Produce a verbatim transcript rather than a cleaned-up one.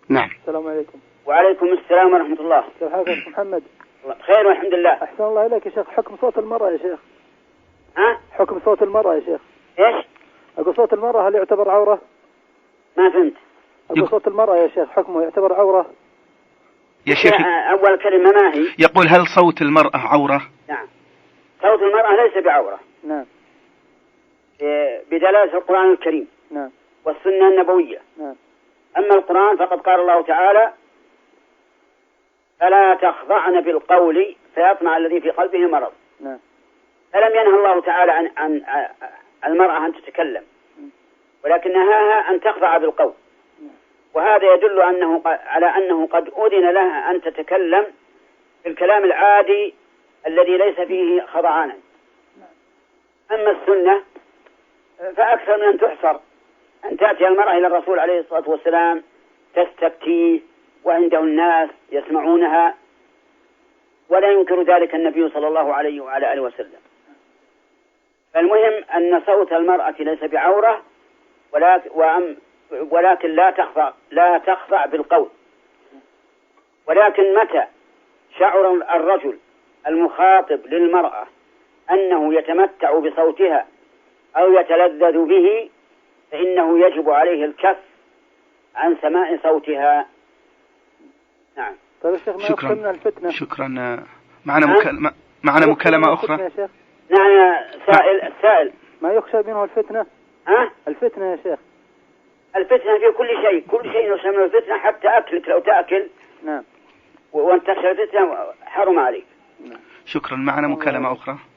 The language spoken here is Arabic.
نعم. السلام عليكم. وعليكم السلام ورحمة الله. كيف حالك محمد؟ بخير والحمد لله. أحسن الله إليك يا شيخ. حكم صوت المرأة يا شيخ. ها؟ حكم صوت المرأة يا شيخ. إيش؟ أقول صوت المرأة هل يعتبر عورة؟ ما فهمت. أقول صوت المرأة يا شيخ حكمه يعتبر عورة؟ يا شيخ أول كلمة ما هي؟ يقول هل صوت المرأة عورة؟ نعم. صوت المرأة ليس بعورة. نعم. بدلالة القرآن الكريم. نعم. والسنة النبوية. نعم. أما القرآن فقد قال الله تعالى: فلا تخضعن بالقول فيطمع الذي في قلبه مرض. نعم. فلم ينهى الله تعالى عن عن المرأة أن تتكلم، ولكن نهاها أن تخضع بالقول. وهذا يدل أنه على أنه قد أذن لها أن تتكلم بالكلام العادي الذي ليس فيه خضعانا. أما السنة فأكثر من أن تحصر، أن تأتي المرأة إلى الرسول عليه الصلاة والسلام تستفتيه وعنده الناس يسمعونها، ولا ينكر ذلك النبي صلى الله عليه وعلى آله وسلم. فالمهم أن صوت المرأة ليس بعورة، ولكن, ولكن لا تخضع لا تخضع بالقول. ولكن متى شعر الرجل المخاطب للمرأة أنه يتمتع بصوتها أو يتلذذ به فإنه يجب عليه الكف عن سماع صوتها. نعم. طيب الشيخ ما يخشى من الفتنة؟ شكرا. معنا مكالمة معنا مكالمة أخرى. نعم يا سائل. السائل ما يخشى منه الفتنة؟ ها؟ الفتنة يا شيخ. الفتنة في كل شيء، كل شيء يسمى الفتنة، حتى أكلك لو تأكل. نعم. وانت تخشى الفتنة حرم عليك. شكرا. معنا مكالمة أخرى.